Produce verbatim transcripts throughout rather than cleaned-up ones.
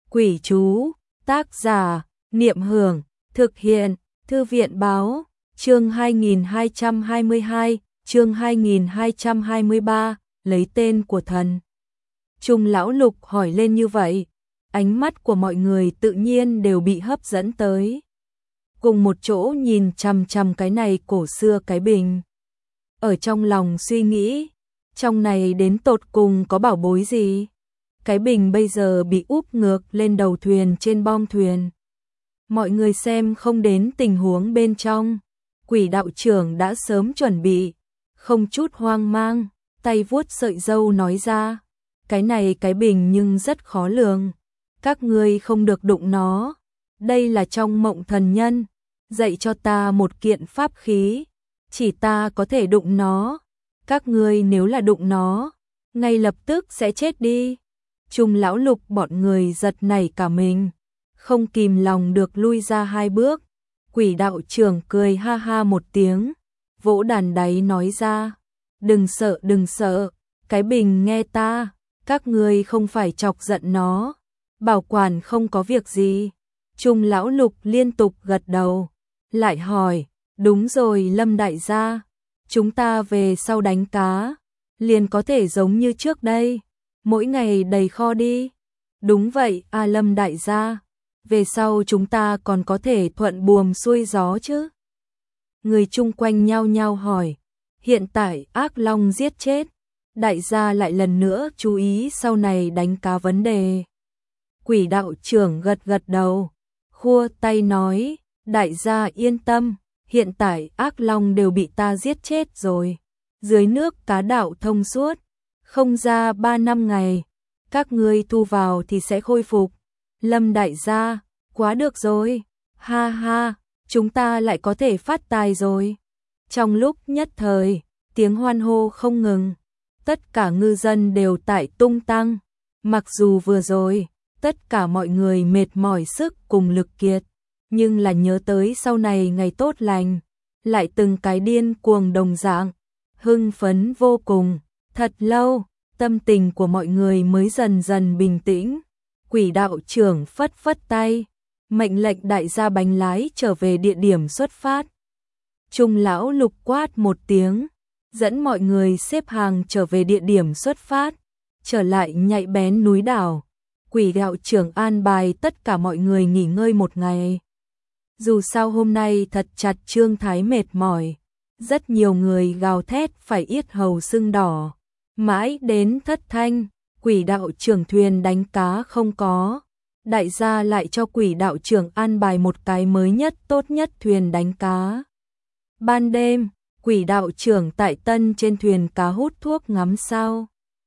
Quỷ chú, tác giả, Niệm Hưởng, thực hiện, Thư viện báo, chương hai nghìn hai trăm hai mươi hai, chương hai nghìn hai trăm hai mươi ba, lấy tên của thần. Trung lão Lục hỏi lên như vậy, ánh mắt của mọi người tự nhiên đều bị hấp dẫn tới. Cùng một chỗ nhìn chằm chằm cái này cổ xưa cái bình. Ở trong lòng suy nghĩ, trong này đến tột cùng có bảo bối gì? Cái bình bây giờ bị úp ngược lên đầu thuyền trên bong thuyền. Mọi người xem không đến tình huống bên trong. Quỷ đạo trưởng đã sớm chuẩn bị, không chút hoang mang, tay vuốt sợi râu nói ra. Cái này cái bình nhưng rất khó lường. Các ngươi không được đụng nó. Đây là trong mộng thần nhân. Dạy cho ta một kiện pháp khí. Chỉ ta có thể đụng nó. Các ngươi nếu là đụng nó, ngay lập tức sẽ chết đi. Trung lão Lục bọn người giật nảy cả mình, không kìm lòng được lui ra hai bước. Quỷ đạo trưởng cười ha ha một tiếng, vỗ đàn đáy nói ra, đừng sợ đừng sợ, cái bình nghe ta, các ngươi không phải chọc giận nó, bảo quản không có việc gì. Trung lão Lục liên tục gật đầu, lại hỏi, đúng rồi Lâm đại gia, chúng ta về sau đánh cá, liền có thể giống như trước đây. Mỗi ngày đầy kho đi. Đúng vậy, A Lâm đại gia. Về sau chúng ta còn có thể thuận buồm xuôi gió chứ? Người chung quanh nhao nhao hỏi. Hiện tại ác long giết chết. Đại gia lại lần nữa chú ý sau này đánh cá vấn đề. Quỷ đạo trưởng gật gật đầu. Khua tay nói. Đại gia yên tâm. Hiện tại ác long đều bị ta giết chết rồi. Dưới nước cá đạo thông suốt. Không ra ba năm ngày, các ngươi thu vào thì sẽ khôi phục. Lâm đại gia, quá được rồi, ha ha, chúng ta lại có thể phát tài rồi. Trong lúc nhất thời, tiếng hoan hô không ngừng, tất cả ngư dân đều tại tung tăng. Mặc dù vừa rồi, tất cả mọi người mệt mỏi sức cùng lực kiệt, nhưng là nhớ tới sau này ngày tốt lành, lại từng cái điên cuồng đồng dạng, hưng phấn vô cùng. Thật lâu, tâm tình của mọi người mới dần dần bình tĩnh. Quỷ đạo trưởng phất phất tay, mệnh lệnh đại gia bánh lái trở về địa điểm xuất phát. Trung lão Lục quát một tiếng, dẫn mọi người xếp hàng trở về địa điểm xuất phát, trở lại Nhạy Bén núi đảo. Quỷ đạo trưởng an bài tất cả mọi người nghỉ ngơi một ngày. Dù sao hôm nay thật chặt trương thái mệt mỏi. Rất nhiều người gào thét phải yết hầu sưng đỏ. Mãi đến thất thanh, quỷ đạo trưởng thuyền đánh cá không có. Đại gia lại cho quỷ đạo trưởng an bài một cái mới nhất tốt nhất thuyền đánh cá. Ban đêm, quỷ đạo trưởng tại tân trên thuyền cá hút thuốc ngắm sao.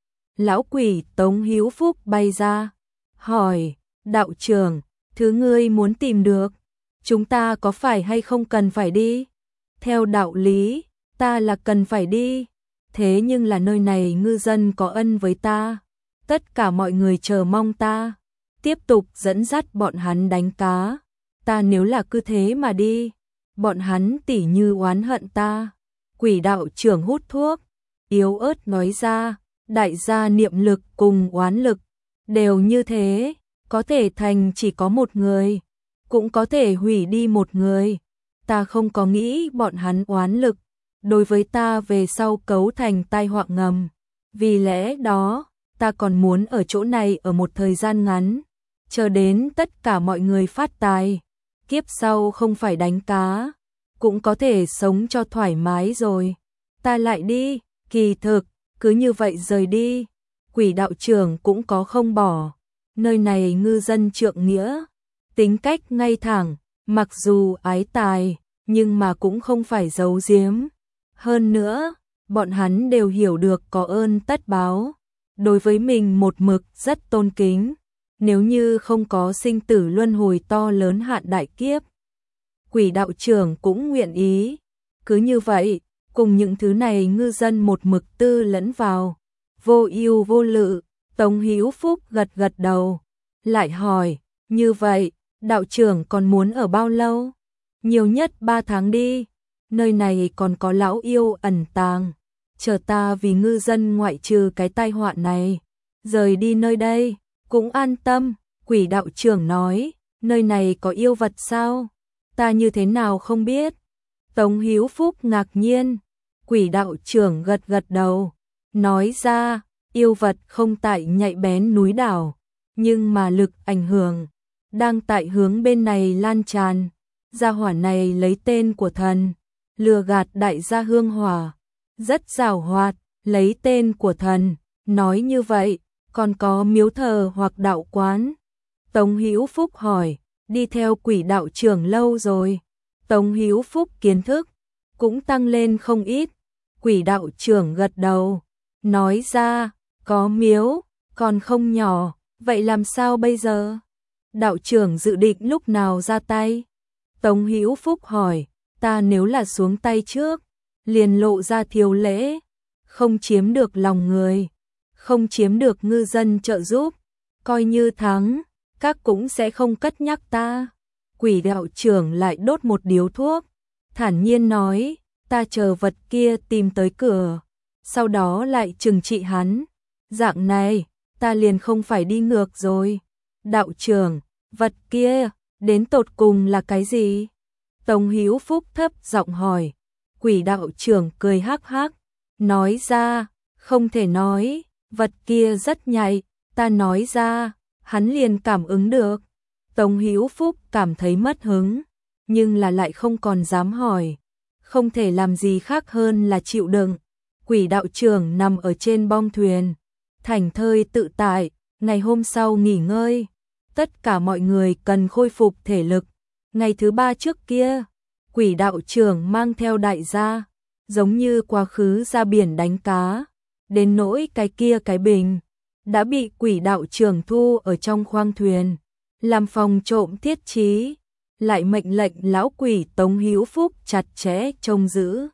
Lão quỷ Tống Hiếu Phúc bay ra, hỏi, đạo trưởng, thứ ngươi muốn tìm được, chúng ta có phải hay không cần phải đi? Theo đạo lý, ta là cần phải đi, thế nhưng là nơi này ngư dân có ân với ta, tất cả mọi người chờ mong ta, tiếp tục dẫn dắt bọn hắn đánh cá, ta nếu là cứ thế mà đi, bọn hắn tỉ như oán hận ta. Quỷ đạo trưởng hút thuốc, yếu ớt nói ra, đại gia niệm lực cùng oán lực, đều như thế, có thể thành chỉ có một người, cũng có thể hủy đi một người. Ta không có nghĩ bọn hắn oán lực, đối với ta về sau cấu thành tai họa ngầm. Vì lẽ đó, ta còn muốn ở chỗ này ở một thời gian ngắn, chờ đến tất cả mọi người phát tài. Kiếp sau không phải đánh cá, cũng có thể sống cho thoải mái rồi. Ta lại đi, kỳ thực, cứ như vậy rời đi. Quỷ đạo trưởng cũng có không bỏ. Nơi này ngư dân trượng nghĩa, tính cách ngay thẳng. Mặc dù ái tài, nhưng mà cũng không phải giấu giếm. Hơn nữa, bọn hắn đều hiểu được có ơn tất báo. Đối với mình một mực rất tôn kính. Nếu như không có sinh tử luân hồi to lớn hạn đại kiếp, quỷ đạo trưởng cũng nguyện ý. Cứ như vậy, cùng những thứ này ngư dân một mực tư lẫn vào. Vô ưu vô lự, Tống Hiếu Phúc gật gật đầu. Lại hỏi, như vậy, đạo trưởng còn muốn ở bao lâu? Nhiều nhất ba tháng đi. Nơi này còn có lão yêu ẩn tàng. Chờ ta vì ngư dân ngoại trừ cái tai họa này. Rời đi nơi đây, cũng an tâm. Quỷ đạo trưởng nói, nơi này có yêu vật sao? Ta như thế nào không biết? Tống Hữu Phúc ngạc nhiên. Quỷ đạo trưởng gật gật đầu, nói ra, yêu vật không tại nhạy bén núi đảo, nhưng mà lực ảnh hưởng đang tại hướng bên này lan tràn. Gia hỏa này lấy tên của thần, lừa gạt đại gia Hương Hỏa, rất giàu hoạt, lấy tên của thần, nói như vậy, còn có miếu thờ hoặc đạo quán. Tống Hữu Phúc hỏi, đi theo quỷ đạo trưởng lâu rồi? Tống Hữu Phúc kiến thức cũng tăng lên không ít. Quỷ đạo trưởng gật đầu, nói ra, có miếu, còn không nhỏ, vậy làm sao bây giờ? Đạo trưởng dự định lúc nào ra tay? Tống Hữu Phúc hỏi, ta nếu là xuống tay trước, liền lộ ra thiếu lễ, không chiếm được lòng người, không chiếm được ngư dân trợ giúp, coi như thắng, các cũng sẽ không cất nhắc ta. Quỷ đạo trưởng lại đốt một điếu thuốc, thản nhiên nói, ta chờ vật kia tìm tới cửa, sau đó lại trừng trị hắn. Dạng này, ta liền không phải đi ngược rồi. Đạo trưởng, vật kia, đến tột cùng là cái gì? Tống Hữu Phúc thấp giọng hỏi. Quỷ đạo trưởng cười hắc hắc, nói ra, không thể nói, vật kia rất nhạy, ta nói ra, hắn liền cảm ứng được. Tống Hữu Phúc cảm thấy mất hứng, nhưng là lại không còn dám hỏi, không thể làm gì khác hơn là chịu đựng. Quỷ đạo trưởng nằm ở trên bong thuyền, thảnh thơi tự tại, ngày hôm sau nghỉ ngơi. Tất cả mọi người cần khôi phục thể lực. Ngày thứ ba trước kia, quỷ đạo trưởng mang theo đại gia, giống như quá khứ ra biển đánh cá, đến nỗi cái kia cái bình đã bị quỷ đạo trưởng thu ở trong khoang thuyền, làm phòng trộm thiết trí, lại mệnh lệnh lão quỷ Tống Hữu Phúc chặt chẽ trông giữ.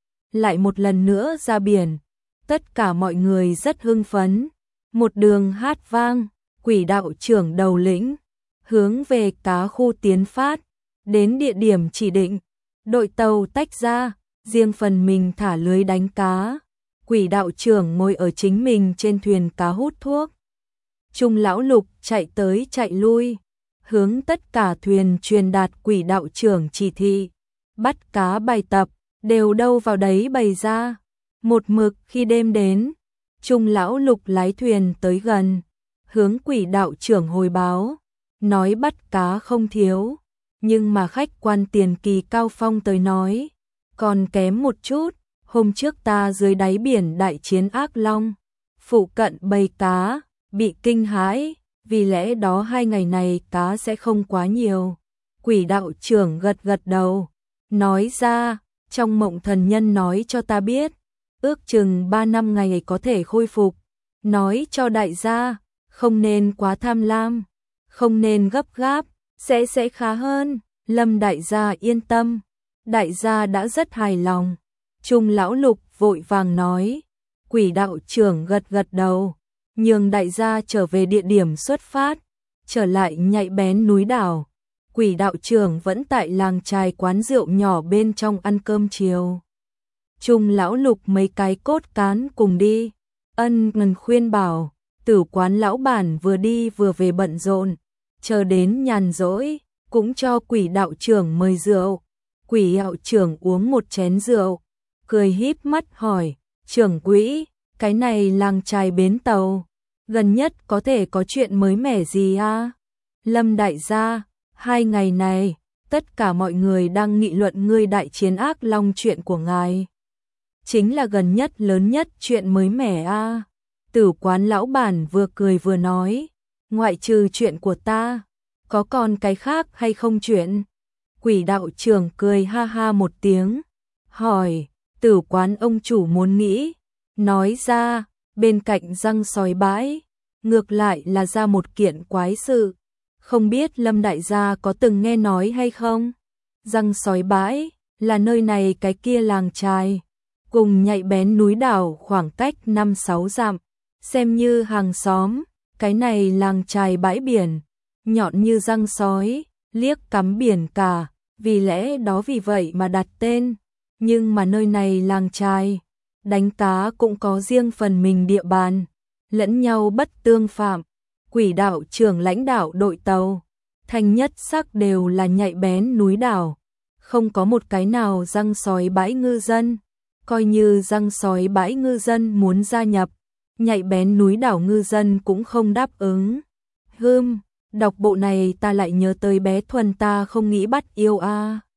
Lại một lần nữa ra biển, tất cả mọi người rất hưng phấn, một đường hát vang, quỷ đạo trưởng đầu lĩnh, hướng về cá khu tiến phát, đến địa điểm chỉ định, đội tàu tách ra, riêng phần mình thả lưới đánh cá. Quỷ đạo trưởng ngồi ở chính mình trên thuyền cá hút thuốc. Trung lão Lục chạy tới chạy lui, hướng tất cả thuyền truyền đạt quỷ đạo trưởng chỉ thị, bắt cá bài tập, đều đâu vào đấy bày ra. Một mực khi đêm đến, Trung lão Lục lái thuyền tới gần, hướng quỷ đạo trưởng hồi báo, nói bắt cá không thiếu, nhưng mà khách quan tiền kỳ Cao Phong tới nói, còn kém một chút. Hôm trước ta dưới đáy biển đại chiến ác long, phụ cận bầy cá, bị kinh hãi, vì lẽ đó hai ngày này cá sẽ không quá nhiều. Quỷ đạo trưởng gật gật đầu, nói ra, trong mộng thần nhân nói cho ta biết, ước chừng ba năm ngày có thể khôi phục, nói cho đại gia, không nên quá tham lam, không nên gấp gáp, sẽ sẽ khá hơn. Lâm đại gia yên tâm, đại gia đã rất hài lòng. Trung lão Lục vội vàng nói, quỷ đạo trưởng gật gật đầu, nhường đại gia trở về địa điểm xuất phát, trở lại nhạy bén núi đảo. Quỷ đạo trưởng vẫn tại làng trài quán rượu nhỏ bên trong ăn cơm chiều. Trung lão Lục mấy cái cốt cán cùng đi, ân ngần khuyên bảo, tử quán lão bản vừa đi vừa về bận rộn, chờ đến nhàn rỗi, cũng cho quỷ đạo trưởng mời rượu. Quỷ đạo trưởng uống một chén rượu, cười híp mắt hỏi, trưởng quỹ, cái này làng trài bến tàu, gần nhất có thể có chuyện mới mẻ gì à? Lâm đại gia, hai ngày này, tất cả mọi người đang nghị luận ngươi đại chiến ác long chuyện của ngài. Chính là gần nhất lớn nhất chuyện mới mẻ à? Tử quán lão bản vừa cười vừa nói, ngoại trừ chuyện của ta, có còn cái khác hay không chuyện? Quỷ đạo trưởng cười ha ha một tiếng, hỏi, tử quán ông chủ muốn nghĩ, nói ra, bên cạnh răng sói bãi, ngược lại là ra một kiện quái sự, không biết Lâm đại gia có từng nghe nói hay không? Răng sói bãi, là nơi này cái kia làng trài, cùng nhạy bén núi đảo khoảng cách năm sáu dặm, xem như hàng xóm, cái này làng trài bãi biển, nhọn như răng sói, liếc cắm biển cả, vì lẽ đó vì vậy mà đặt tên. Nhưng mà nơi này làng trài, đánh cá cũng có riêng phần mình địa bàn, lẫn nhau bất tương phạm. quỷ đạo trưởng lãnh đạo đội tàu, thanh nhất sắc đều là nhạy bén núi đảo, không có một cái nào răng sói bãi ngư dân, coi như răng sói bãi ngư dân muốn gia nhập, nhạy bén núi đảo ngư dân cũng không đáp ứng. Hưm, đọc bộ này ta lại nhớ tới bé Thuần ta không nghĩ bắt yêu a. À.